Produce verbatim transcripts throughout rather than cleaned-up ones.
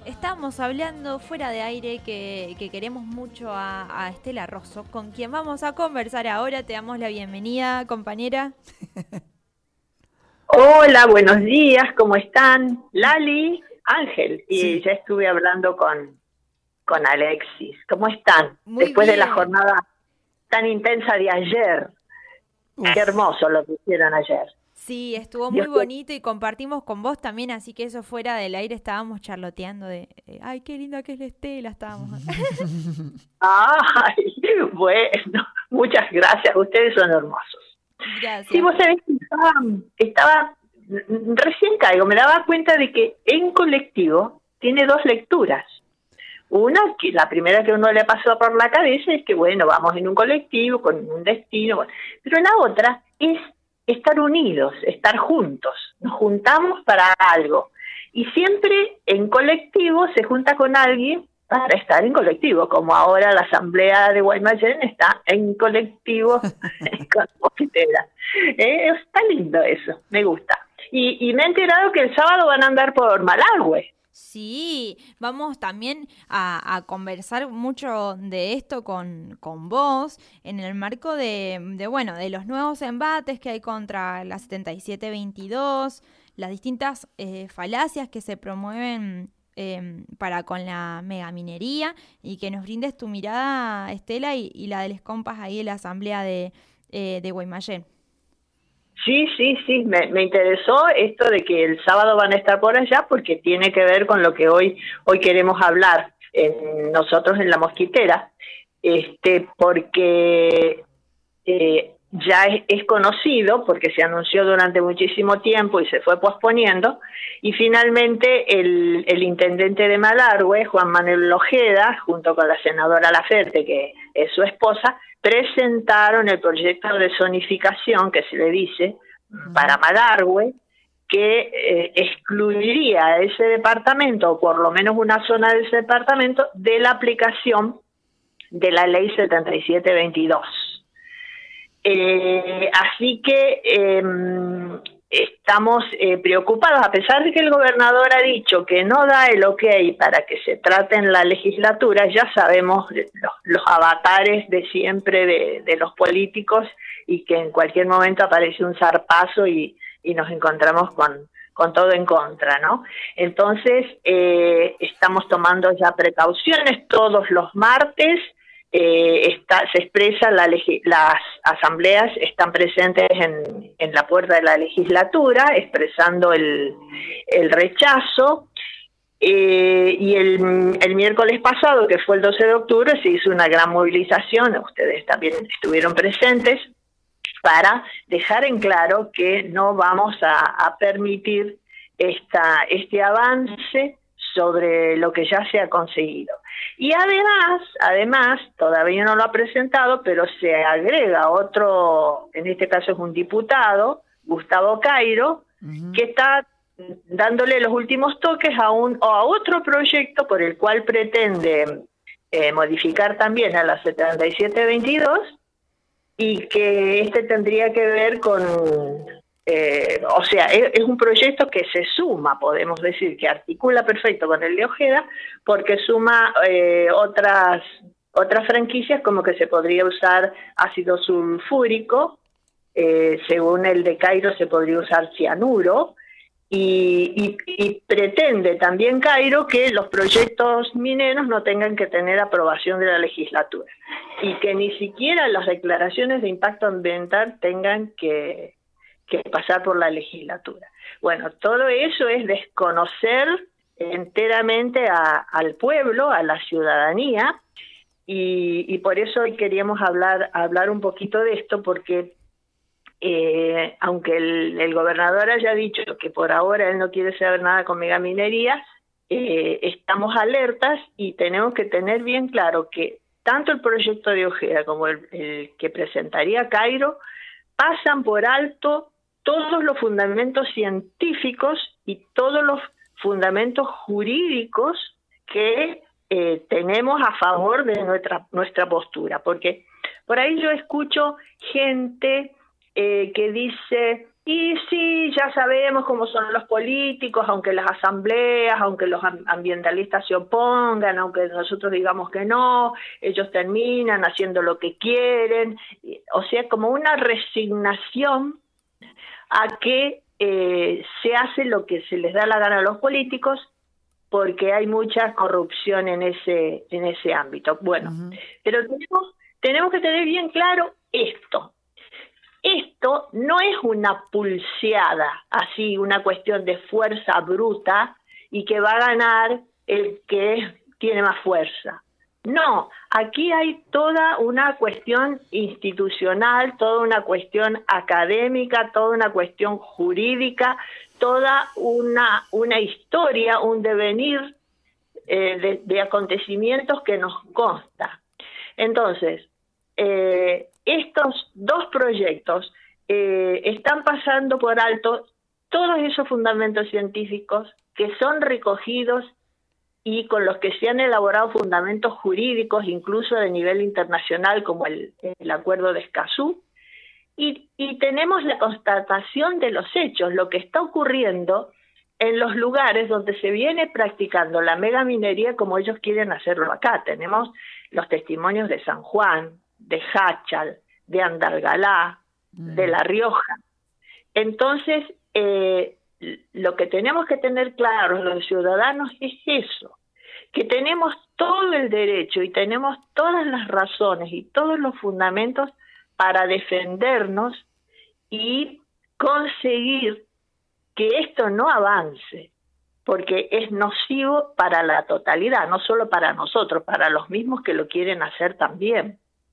estábamos hablando fuera de aire que, que queremos mucho a, a Estela Rosso, con quien vamos a conversar ahora. Te damos la bienvenida, compañera. Hola, buenos días, ¿cómo están? Lali, Ángel, y Sí. ya estuve hablando con, con Alexis. ¿Cómo están? Muy Después bien. de la jornada tan intensa de ayer. Uf. Qué hermoso lo que hicieron ayer. Sí, estuvo Dios muy te- bonito y compartimos con vos también, así que eso fuera del aire estábamos charloteando de, eh, ay, qué linda que es la Estela, estábamos. Ay, bueno, muchas gracias, ustedes son hermosos. Gracias. Sí, vos sabés que estaba, estaba, recién caigo, me daba cuenta de que en colectivo tiene dos lecturas. Una, que la primera que uno le pasó por la cabeza es que, bueno, vamos en un colectivo con un destino, bueno. Pero la otra es estar unidos, estar juntos, nos juntamos para algo. Y siempre en colectivo se junta con alguien para estar en colectivo, como ahora la asamblea de Guaymallén está en colectivo con Mosquitera. Eh, está lindo eso, me gusta. Y, y me he enterado que el sábado van a andar por Malargüe. Sí, vamos también a, a conversar mucho de esto con, con vos en el marco de, de, bueno, de los nuevos embates que hay contra la setenta y siete veintidós, las distintas eh, falacias que se promueven eh, para con la megaminería, y que nos brindes tu mirada, Estela, y, y la de los compas ahí en la asamblea de, eh, de Guaymallén. Sí, sí, sí, me, me interesó esto de que el sábado van a estar por allá porque tiene que ver con lo que hoy hoy queremos hablar en, nosotros en La Mosquitera, este, porque eh, ya es, es conocido, porque se anunció durante muchísimo tiempo y se fue posponiendo, y finalmente el, el intendente de Malargüe, Juan Manuel Ojeda, junto con la senadora Laferte, que es su esposa, presentaron el proyecto de zonificación, que se le dice, uh-huh, para Malargüe, que eh, excluiría a ese departamento, o por lo menos una zona de ese departamento, de la aplicación de la ley setenta y siete veintidós. Eh, así que eh, estamos eh, preocupados, a pesar de que el gobernador ha dicho que no da el ok para que se trate en la legislatura. Ya sabemos los, los avatares de siempre de, de los políticos, y que en cualquier momento aparece un zarpazo y, y nos encontramos con, con todo en contra, ¿no? Entonces eh, estamos tomando ya precauciones. Todos los martes Eh, está, se expresa, la legi- las asambleas están presentes en, en la puerta de la legislatura expresando el, el rechazo, eh, y el, el miércoles pasado, que fue el doce de octubre, se hizo una gran movilización, ustedes también estuvieron presentes, para dejar en claro que no vamos a, a permitir esta, este avance sobre lo que ya se ha conseguido. Y además, además, todavía no lo ha presentado, pero se agrega otro, en este caso es un diputado, Gustavo Cairo, uh-huh, que está dándole los últimos toques a un o a otro proyecto por el cual pretende eh, modificar también a la setenta y siete veintidós, y que este tendría que ver con... Eh, o sea, es, es un proyecto que se suma, podemos decir, que articula perfecto con el de Ojeda, porque suma eh, otras otras franquicias, como que se podría usar ácido sulfúrico, eh, según el de Cairo se podría usar cianuro, y, y, y pretende también Cairo que los proyectos mineros no tengan que tener aprobación de la legislatura, y que ni siquiera las declaraciones de impacto ambiental tengan que que pasar por la legislatura. Bueno, todo eso es desconocer enteramente a, al pueblo, a la ciudadanía, y, y por eso hoy queríamos hablar, hablar un poquito de esto, porque eh, aunque el, el gobernador haya dicho que por ahora él no quiere saber nada con megaminería, eh, estamos alertas y tenemos que tener bien claro que tanto el proyecto de Ojeda como el, el que presentaría Cairo pasan por alto todos los fundamentos científicos y todos los fundamentos jurídicos que eh, tenemos a favor de nuestra nuestra postura, porque por ahí yo escucho gente eh, que dice, Y sí, ya sabemos cómo son los políticos, aunque las asambleas, aunque los ambientalistas se opongan, aunque nosotros digamos que no, ellos terminan haciendo lo que quieren. O sea, como una resignación a que eh, se hace lo que se les da la gana a los políticos, porque hay mucha corrupción en ese, en ese ámbito. Bueno, uh-huh. pero tenemos, tenemos que tener bien claro esto. Esto no es una pulseada, así, una cuestión de fuerza bruta y que va a ganar el que tiene más fuerza. No, aquí hay toda una cuestión institucional, toda una cuestión académica, toda una cuestión jurídica, toda una, una historia, un devenir eh, de, de acontecimientos que nos consta. Entonces, eh, estos dos proyectos eh, están pasando por alto todos esos fundamentos científicos que son recogidos y con los que se han elaborado fundamentos jurídicos, incluso de nivel internacional, como el, el Acuerdo de Escazú, y, y tenemos la constatación de los hechos, lo que está ocurriendo en los lugares donde se viene practicando la megaminería como ellos quieren hacerlo acá. Tenemos los testimonios de San Juan, de Jáchal, de Andalgalá, mm. de La Rioja. Entonces, eh, lo que tenemos que tener claros los ciudadanos es eso, que tenemos todo el derecho y tenemos todas las razones y todos los fundamentos para defendernos y conseguir que esto no avance, porque es nocivo para la totalidad, no solo para nosotros, para los mismos que lo quieren hacer también.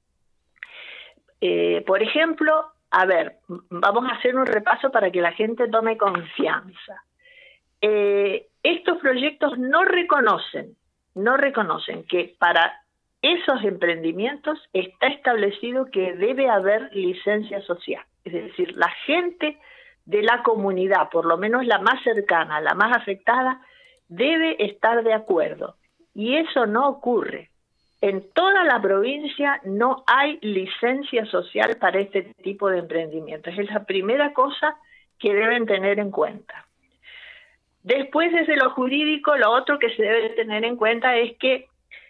Eh, por ejemplo, a ver, vamos a hacer un repaso para que la gente tome confianza. Eh, estos proyectos no reconocen, no reconocen que para esos emprendimientos está establecido que debe haber licencia social. Es decir, la gente de la comunidad, por lo menos la más cercana, la más afectada, debe estar de acuerdo. Y eso no ocurre. En toda la provincia no hay licencia social para este tipo de emprendimientos. Es la primera cosa que deben tener en cuenta. Después, desde lo jurídico, lo otro que se debe tener en cuenta es que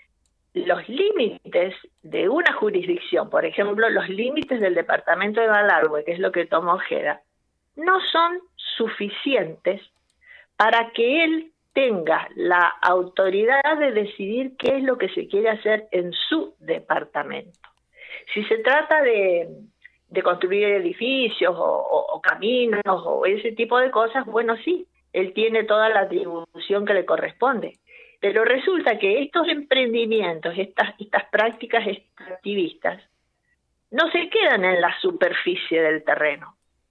los límites de una jurisdicción, por ejemplo, los límites del departamento de Malargüe, que es lo que toma Ojeda, no son suficientes para que él tenga la autoridad de decidir qué es lo que se quiere hacer en su departamento. Si se trata de, de construir edificios o, o, o caminos o ese tipo de cosas, bueno, sí, él tiene toda la atribución que le corresponde. Pero resulta que estos emprendimientos, estas, estas prácticas extractivistas, no se quedan en la superficie del terreno.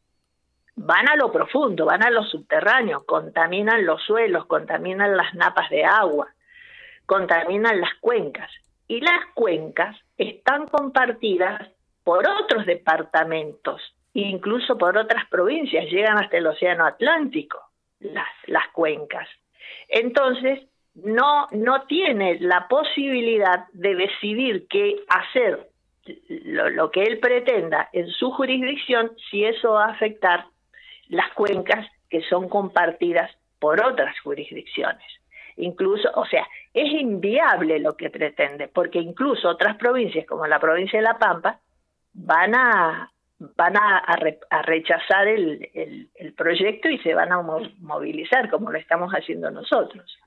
Van a lo profundo, van a lo subterráneo, contaminan los suelos, contaminan las napas de agua, contaminan las cuencas. Y las cuencas están compartidas por otros departamentos, incluso por otras provincias, llegan hasta el Océano Atlántico, las, las cuencas. Entonces, no, no tiene la posibilidad de decidir qué hacer, lo, lo que él pretenda en su jurisdicción, si eso va a afectar las cuencas que son compartidas por otras jurisdicciones. Incluso, o sea, es inviable lo que pretende, porque incluso otras provincias, como la provincia de La Pampa, van a van a, a, re, a rechazar el, el, el proyecto y se van a movilizar, como lo estamos haciendo nosotros.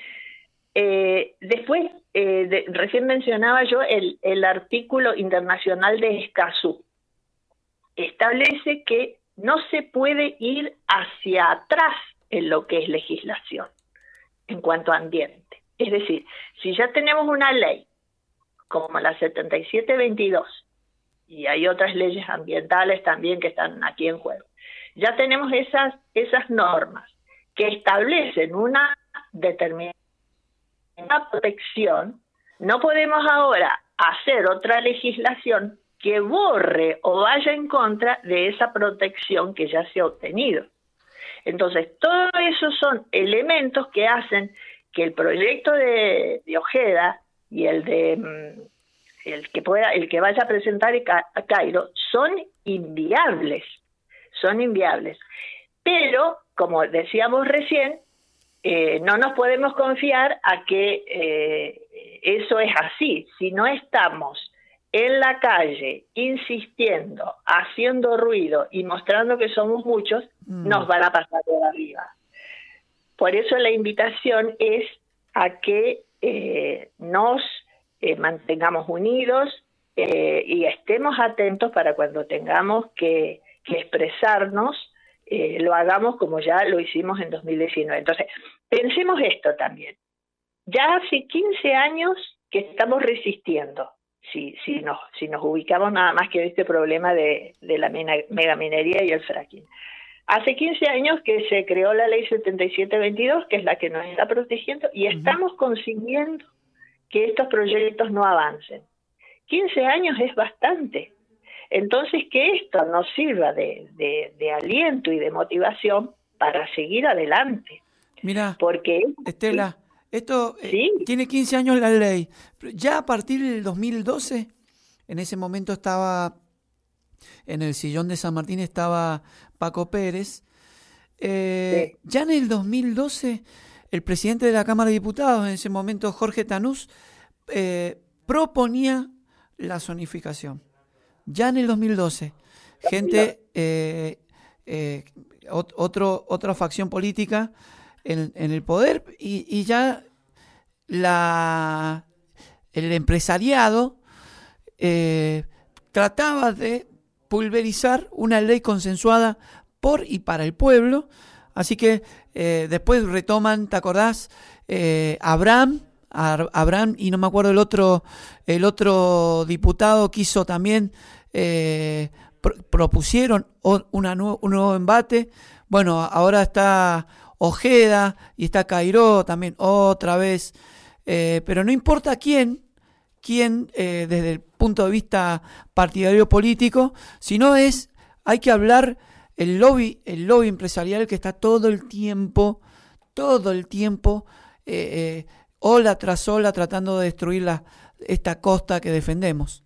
Eh, después, eh, de, recién mencionaba yo el, el artículo internacional de Escazú. Establece que no se puede ir hacia atrás en lo que es legislación en cuanto a ambiente. Es decir, si ya tenemos una ley como la setenta y siete veintidós y hay otras leyes ambientales también que están aquí en juego, ya tenemos esas, esas normas que establecen una determinada protección, no podemos ahora hacer otra legislación que borre o vaya en contra de esa protección que ya se ha obtenido. Entonces, todos esos son elementos que hacen que el proyecto de, de Ojeda y el de el que pueda, el que vaya a presentar a Cairo son inviables, son inviables. Pero, como decíamos recién, eh, no nos podemos confiar a que eh, eso es así. Si no estamos en la calle insistiendo, haciendo ruido y mostrando que somos muchos, mm. nos van a pasar por arriba. Por eso la invitación es a que eh, nos eh, mantengamos unidos eh, y estemos atentos para cuando tengamos que, que expresarnos, eh, lo hagamos como ya lo hicimos en dos mil diecinueve. Entonces, pensemos esto también. Ya hace quince años que estamos resistiendo, si, si, nos, si nos ubicamos nada más que en este problema de, de la megaminería y el fracking. Hace quince años que se creó la ley setenta y siete veintidós, que es la que nos está protegiendo, y uh-huh. estamos consiguiendo que estos proyectos no avancen. quince años es bastante. Entonces, que esto nos sirva de, de, de aliento y de motivación para seguir adelante. Mira, porque Estela, esto ¿sí? eh, tiene quince años la ley. Ya a partir del dos mil doce, en ese momento estaba... en el sillón de San Martín estaba Paco Pérez. Eh, sí. Ya en el dos mil doce, el presidente de la Cámara de Diputados, en ese momento Jorge Tanús, eh, proponía la zonificación. Ya en el dos mil doce, gente, eh, eh, otro, otra facción política en, en el poder y, y ya la, el empresariado eh, trataba de pulverizar una ley consensuada por y para el pueblo. Así que eh, después retoman, ¿te acordás? Eh, Abraham, Abraham y no me acuerdo el otro, el otro diputado quiso también, eh, pro, propusieron una nu- un nuevo embate. Bueno, ahora está Ojeda y está Cairó también otra vez. Eh, pero no importa quién, quién eh, desde el punto de vista partidario político, sino es, hay que hablar el lobby, el lobby empresarial que está todo el tiempo, todo el tiempo, eh, eh, ola tras ola tratando de destruir la, esta costa que defendemos.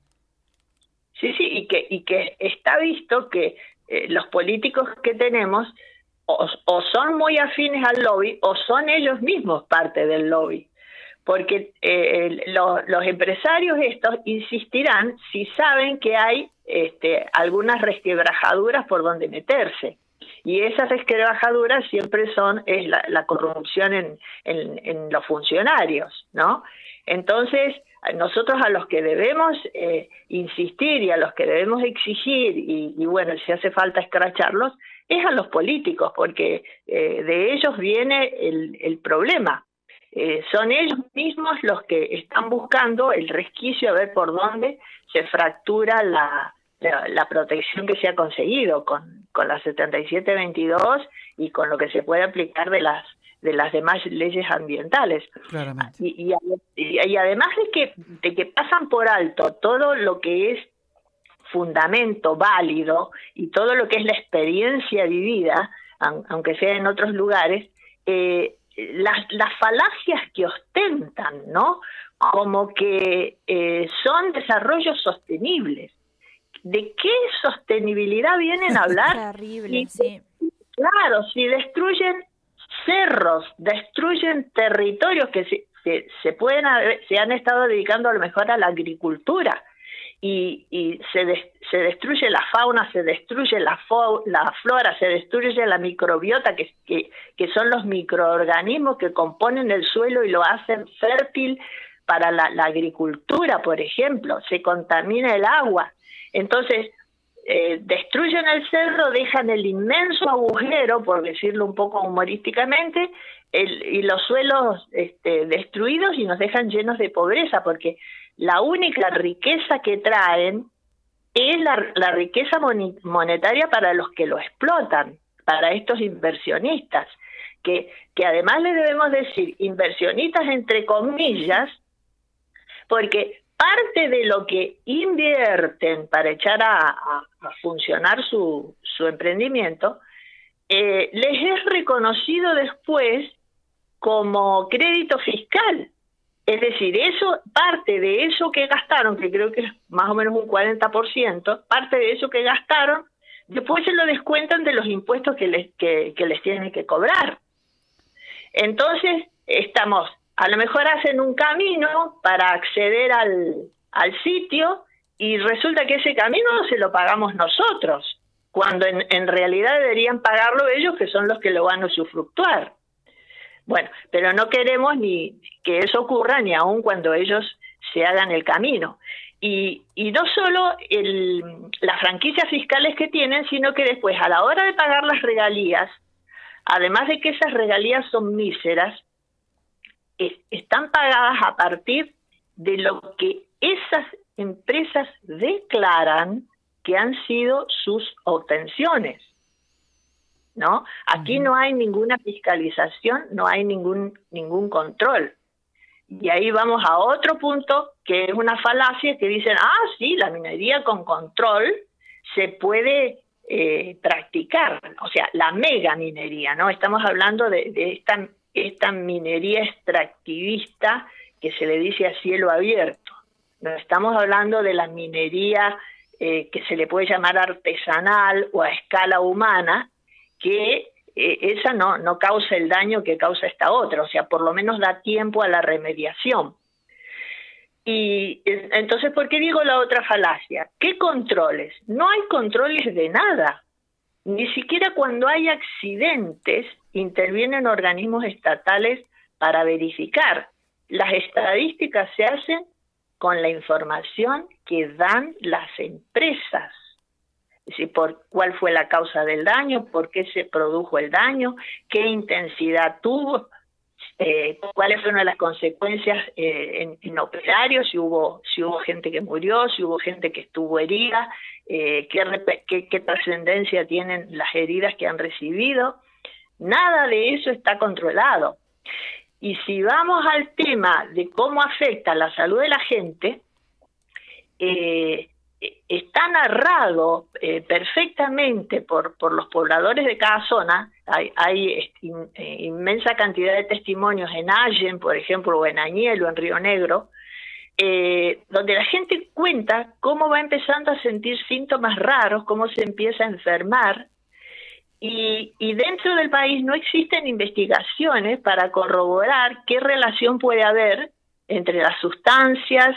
Sí, sí, y que, y que está visto que eh, los políticos que tenemos o, o son muy afines al lobby o son ellos mismos parte del lobby. Porque eh, lo, los empresarios estos insistirán si saben que hay este, algunas resquebrajaduras por donde meterse. Y esas resquebrajaduras siempre son es la, la corrupción en, en, en los funcionarios, ¿no? Entonces, nosotros a los que debemos eh, insistir y a los que debemos exigir, y, y bueno, si hace falta escracharlos, es a los políticos, porque eh, de ellos viene el, el problema. Eh, son ellos mismos los que están buscando el resquicio a ver por dónde se fractura la, la, la protección que se ha conseguido con, con la setenta y siete veintidós y con lo que se puede aplicar de las de las demás leyes ambientales. Claramente. Y, y, y, y además de que, de que pasan por alto todo lo que es fundamento válido y todo lo que es la experiencia vivida, aunque sea en otros lugares, eh, Las, las falacias que ostentan, ¿no? Como que eh, son desarrollos sostenibles. ¿De qué sostenibilidad vienen a hablar? Terrible, y, sí. Claro, si destruyen cerros, destruyen territorios que se, se, se pueden haber, se han estado dedicando a lo mejor a la agricultura. Y, y se, des, se destruye la fauna, se destruye la, fo, la flora, se destruye la microbiota, que, que, que son los microorganismos que componen el suelo y lo hacen fértil para la, la agricultura, por ejemplo. Se contamina el agua. Entonces, eh, destruyen el cerro, dejan el inmenso agujero, por decirlo un poco humorísticamente, el, y los suelos este, destruidos y nos dejan llenos de pobreza, porque la única riqueza que traen es la, la riqueza monetaria para los que lo explotan, para estos inversionistas, que, que además le debemos decir inversionistas entre comillas, porque parte de lo que invierten para echar a, a, a funcionar su, su emprendimiento, eh, les es reconocido después como crédito fiscal. Es decir, eso, parte de eso que gastaron, que creo que es más o menos un cuarenta por ciento, parte de eso que gastaron, después se lo descuentan de los impuestos que les, que, que les tienen que cobrar. Entonces, estamos, a lo mejor hacen un camino para acceder al, al sitio y resulta que ese camino se lo pagamos nosotros, cuando en, en realidad deberían pagarlo ellos, que son los que lo van a usufructuar. Bueno, pero no queremos ni que eso ocurra ni aun cuando ellos se hagan el camino. Y, y no solo el, las franquicias fiscales que tienen, sino que después, a la hora de pagar las regalías, además de que esas regalías son míseras, es, están pagadas a partir de lo que esas empresas declaran que han sido sus obtenciones, ¿no? Aquí no hay ninguna fiscalización, no hay ningún ningún control. Y ahí vamos a otro punto que es una falacia, que dicen, ah, sí, la minería con control se puede eh, practicar, o sea, la mega minería, ¿no? Estamos hablando de, de esta, esta minería extractivista que se le dice a cielo abierto. No estamos hablando de la minería eh, que se le puede llamar artesanal o a escala humana, que eh, esa no, no causa el daño que causa esta otra, o sea, por lo menos da tiempo a la remediación. Y entonces, ¿por qué digo la otra falacia? ¿Qué controles? No hay controles de nada. Ni siquiera cuando hay accidentes intervienen organismos estatales para verificar. Las estadísticas se hacen con la información que dan las empresas. Es decir, por cuál fue la causa del daño, por qué se produjo el daño, qué intensidad tuvo, eh, cuáles fueron las consecuencias eh, en, en operarios, si hubo, si hubo gente que murió, si hubo gente que estuvo herida, eh, qué, qué, qué trascendencia tienen las heridas que han recibido. Nada de eso está controlado. Y si vamos al tema de cómo afecta la salud de la gente, eh, está narrado eh, perfectamente por, por los pobladores de cada zona. Hay, hay in, eh, inmensa cantidad de testimonios en Allen, por ejemplo, o en Añel o en Río Negro, eh, donde la gente cuenta cómo va empezando a sentir síntomas raros, cómo se empieza a enfermar, y, y dentro del país no existen investigaciones para corroborar qué relación puede haber entre las sustancias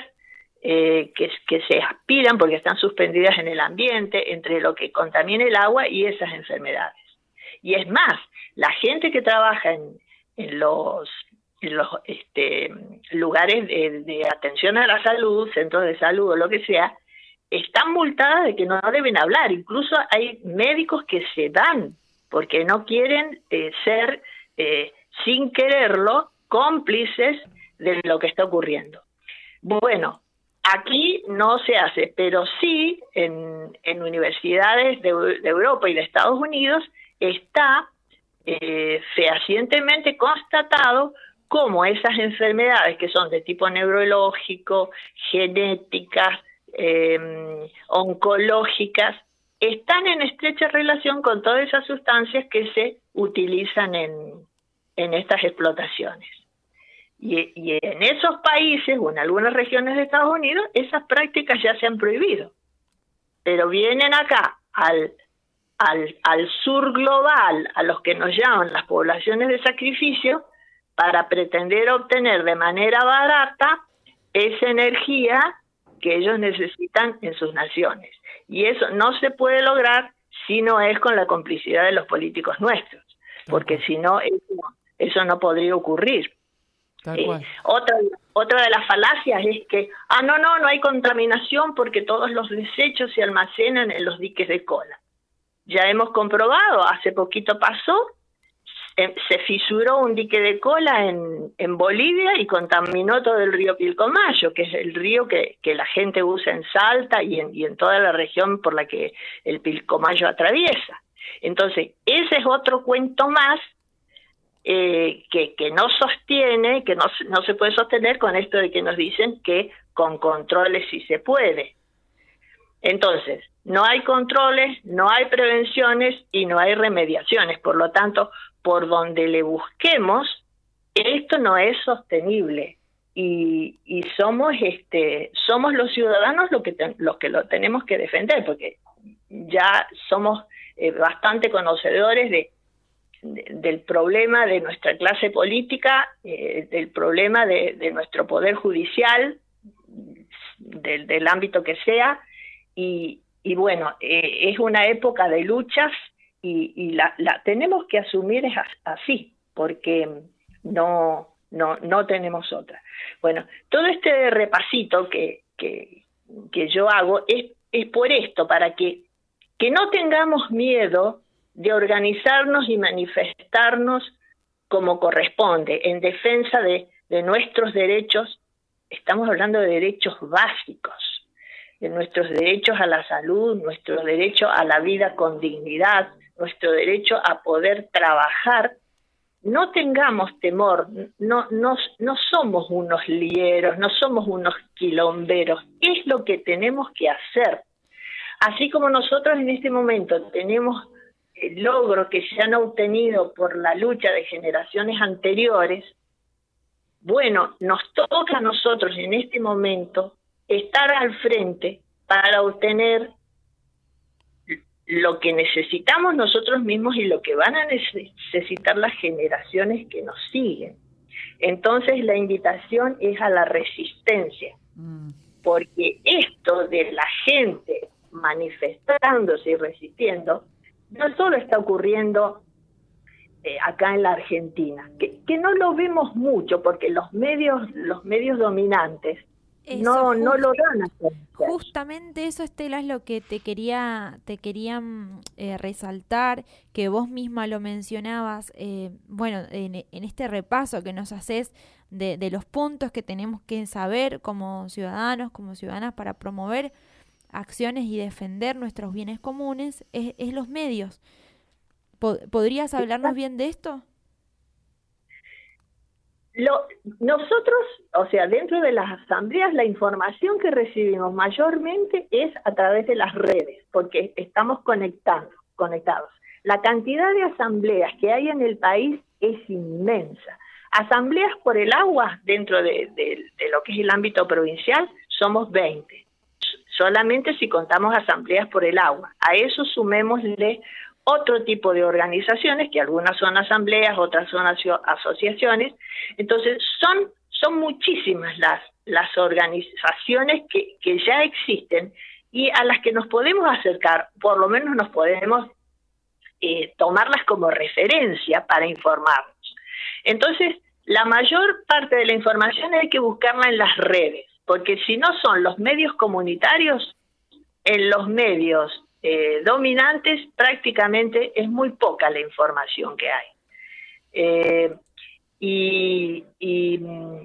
Eh, que, que se aspiran porque están suspendidas en el ambiente, entre lo que contamina el agua y esas enfermedades. Y es más, la gente que trabaja en, en los, en los este, lugares de, de atención a la salud, centros de salud o lo que sea, están multadas de que no deben hablar. Incluso hay médicos que se dan porque no quieren eh, ser, eh, sin quererlo, cómplices de lo que está ocurriendo. Bueno, aquí no se hace, pero sí en, en universidades de, de Europa y de Estados Unidos está eh, fehacientemente constatado cómo esas enfermedades que son de tipo neurológico, genéticas, eh, oncológicas, están en estrecha relación con todas esas sustancias que se utilizan en, en estas explotaciones. Y, y en esos países o en algunas regiones de Estados Unidos esas prácticas ya se han prohibido, pero vienen acá al, al, al sur global, a los que nos llaman las poblaciones de sacrificio, para pretender obtener de manera barata esa energía que ellos necesitan en sus naciones. Y eso no se puede lograr si no es con la complicidad de los políticos nuestros, porque si no, eso, eso no podría ocurrir. Eh, otra, otra de las falacias es que, ah, no, no, no hay contaminación porque todos los desechos se almacenan en los diques de cola. Ya hemos comprobado, hace poquito pasó, eh, se fisuró un dique de cola en, en Bolivia y contaminó todo el río Pilcomayo, que es el río que, que la gente usa en Salta y en, y en toda la región por la que el Pilcomayo atraviesa. Entonces, ese es otro cuento más Eh, que, que no sostiene, que no, no se puede sostener con esto de que nos dicen que con controles sí se puede. Entonces, no hay controles, no hay prevenciones y no hay remediaciones. Por lo tanto, por donde le busquemos, esto no es sostenible. Y, y somos este somos los ciudadanos los que, ten, los que lo tenemos que defender, porque ya somos eh, bastante conocedores de, de, del problema de nuestra clase política, eh, del problema de, de nuestro poder judicial, del, del ámbito que sea, y, y bueno, eh, es una época de luchas y, y la, la tenemos que asumir es así, porque no, no, no tenemos otra. Bueno, todo este repasito que, que, que yo hago es, es por esto, para que, que no tengamos miedo de organizarnos y manifestarnos como corresponde, en defensa de, de nuestros derechos. Estamos hablando de derechos básicos, de nuestros derechos a la salud, nuestro derecho a la vida con dignidad, nuestro derecho a poder trabajar. No tengamos temor, no, no, no somos unos lieros, no somos unos quilomberos, es lo que tenemos que hacer. Así como nosotros en este momento tenemos logros que se han obtenido por la lucha de generaciones anteriores, bueno, nos toca a nosotros en este momento estar al frente para obtener lo que necesitamos nosotros mismos y lo que van a necesitar las generaciones que nos siguen. Entonces la invitación es a la resistencia, porque esto de la gente manifestándose y resistiendo no solo está ocurriendo eh, acá en la Argentina, que, que no lo vemos mucho porque los medios los medios dominantes Eso, no just, no lo dan a conocer. Justamente eso, Estela, es lo que te quería te querían eh, resaltar, que vos misma lo mencionabas, eh, bueno, en, en este repaso que nos haces de, de los puntos que tenemos que saber como ciudadanos, como ciudadanas, para promover acciones y defender nuestros bienes comunes, es, es los medios. ¿Podrías hablarnos bien de esto? Lo, nosotros, o sea, dentro de las asambleas, la información que recibimos mayormente es a través de las redes, porque estamos conectados, conectados. La cantidad de asambleas que hay en el país es inmensa. Asambleas por el agua dentro de, de, de lo que es el ámbito provincial somos veinte, solamente si contamos asambleas por el agua. A eso sumémosle otro tipo de organizaciones, que algunas son asambleas, otras son aso- asociaciones. Entonces son, son muchísimas las, las organizaciones que, que ya existen y a las que nos podemos acercar, por lo menos nos podemos eh, tomarlas como referencia para informarnos. Entonces, la mayor parte de la información hay que buscarla en las redes, porque si no son los medios comunitarios, en los medios eh, dominantes prácticamente es muy poca la información que hay. Eh, y, y,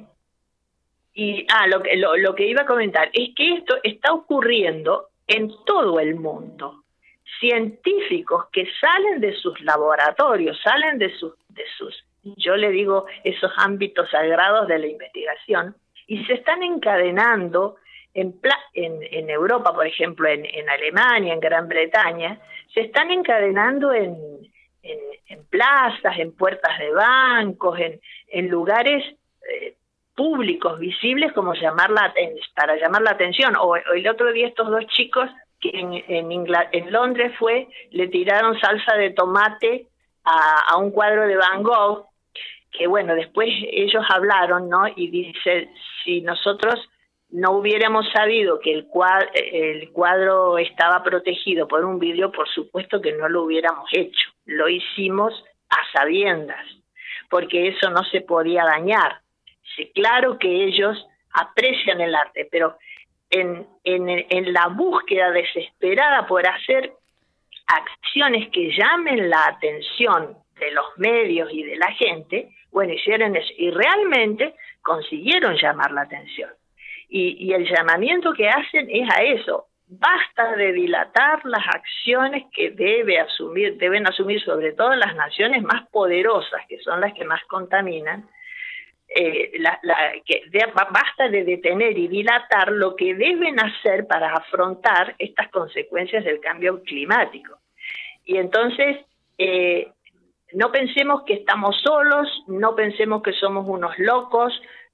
y ah, lo, lo, lo que iba a comentar es que esto está ocurriendo en todo el mundo. Científicos que salen de sus laboratorios, salen de sus, de sus, yo le digo, esos ámbitos sagrados de la investigación, y se están encadenando en, en, en Europa, por ejemplo, en, en Alemania, en Gran Bretaña, se están encadenando en, en, en plazas, en puertas de bancos, en, en lugares eh, públicos, visibles, como llamar la para llamar la atención. O, o el otro día estos dos chicos que en, en, Ingl- en Londres fue, le tiraron salsa de tomate a, a un cuadro de Van Gogh, que bueno, después ellos hablaron, ¿no? Y dice, si nosotros no hubiéramos sabido que el cuadro, el cuadro estaba protegido por un vidrio, por supuesto que no lo hubiéramos hecho. Lo hicimos a sabiendas, porque eso no se podía dañar. Sí, claro que ellos aprecian el arte, pero en, en, en la búsqueda desesperada por hacer acciones que llamen la atención de los medios y de la gente, bueno, hicieron eso y realmente consiguieron llamar la atención. Y, y el llamamiento que hacen es a eso. Basta de dilatar las acciones que debe asumir, deben asumir sobre todo las naciones más poderosas, que son las que más contaminan. Eh, la, la, que de, basta de detener y dilatar lo que deben hacer para afrontar estas consecuencias del cambio climático. Y entonces, eh, no pensemos que estamos solos, no pensemos que somos unos locos,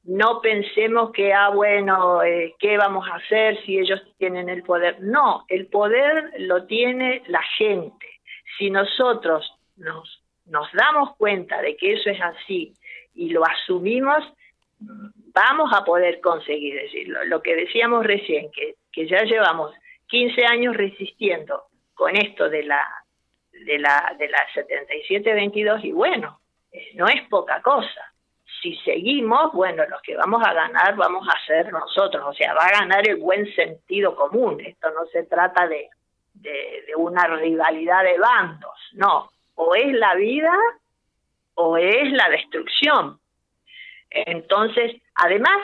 no pensemos que, ah, bueno, eh, ¿qué vamos a hacer si ellos tienen el poder? No, el poder lo tiene la gente. Si nosotros nos, nos damos cuenta de que eso es así y lo asumimos, vamos a poder conseguir decirlo. Lo que decíamos recién, que, que ya llevamos quince años resistiendo con esto de la, de la, de la setenta y siete veintidós, y bueno, no es poca cosa. Si seguimos, bueno, los que vamos a ganar vamos a ser nosotros, o sea, va a ganar el buen sentido común. Esto no se trata de, de, de una rivalidad de bandos, no, o es la vida o es la destrucción. Entonces, además,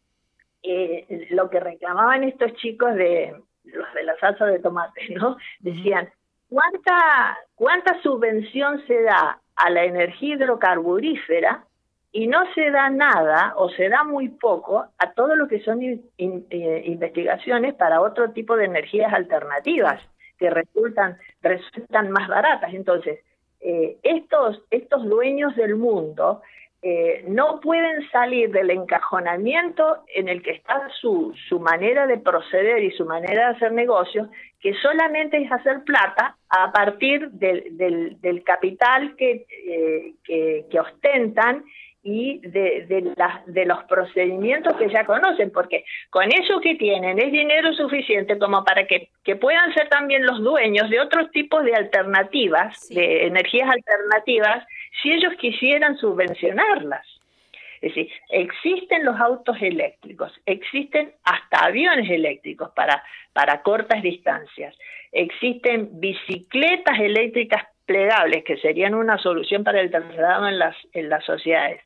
eh, lo que reclamaban estos chicos de los de la salsa de tomate, ¿no? Decían, ¿cuánta, cuánta subvención se da a la energía hidrocarburífera y no se da nada o se da muy poco a todo lo que son in, in, eh, investigaciones para otro tipo de energías alternativas que resultan, resultan más baratas? Entonces, eh, estos, estos dueños del mundo eh, no pueden salir del encajonamiento en el que está su, su manera de proceder y su manera de hacer negocios, que solamente es hacer plata a partir del, del, del capital que, eh, que, que ostentan y de, de, la, de los procedimientos que ya conocen, porque con eso que tienen es dinero suficiente como para que, que puedan ser también los dueños de otros tipos de alternativas, sí, de energías alternativas, si ellos quisieran subvencionarlas. Es decir, existen los autos eléctricos, existen hasta aviones eléctricos para, para cortas distancias, existen bicicletas eléctricas plegables, que serían una solución para el traslado en las, en las sociedades.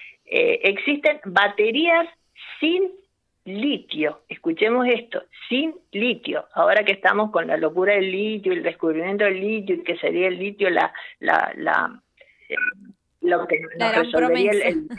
Eh, existen baterías sin litio, escuchemos esto, sin litio. Ahora que estamos con la locura del litio, el descubrimiento del litio, y que sería el litio la, la, la eh, lo que la nos resolvería el, el,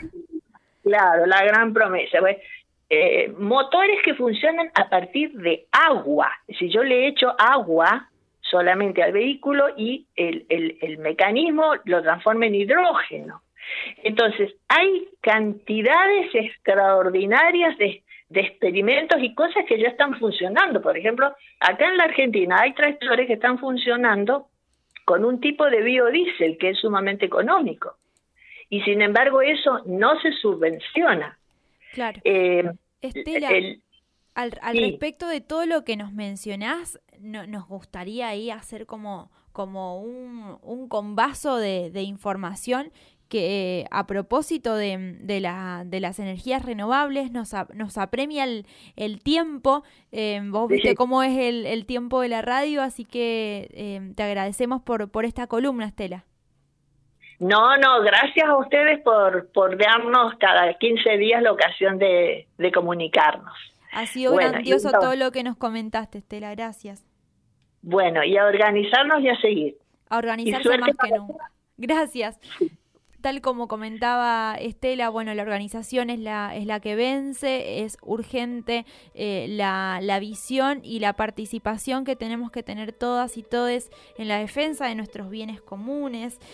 claro, la gran promesa. Pues, eh, motores que funcionan a partir de agua. Si yo le echo agua solamente al vehículo y el, el, el mecanismo lo transforma en hidrógeno. Entonces, hay cantidades extraordinarias de, de experimentos y cosas que ya están funcionando. Por ejemplo, acá en la Argentina hay tractores que están funcionando con un tipo de biodiesel que es sumamente económico. Y sin embargo, eso no se subvenciona. Claro. Eh, Estela, el, al, al sí. respecto de todo lo que nos mencionás, no, nos gustaría ahí hacer como, como un, un combazo de, de información que eh, a propósito de, de, la, de las energías renovables nos, a, nos apremia el, el tiempo. Eh, vos viste sí. cómo es el, el tiempo de la radio, así que eh, te agradecemos por, por esta columna, Estela. No, no, gracias a ustedes por, por darnos cada quince días la ocasión de, de comunicarnos. Ha sido bueno, grandioso entonces, todo lo que nos comentaste, Estela, gracias. Bueno, y a organizarnos y a seguir. A organizarse más que nunca. Gracias. Sí. Tal como comentaba Estela, bueno, la organización es la, es la que vence, es urgente eh, la, la visión y la participación que tenemos que tener todas y todes en la defensa de nuestros bienes comunes.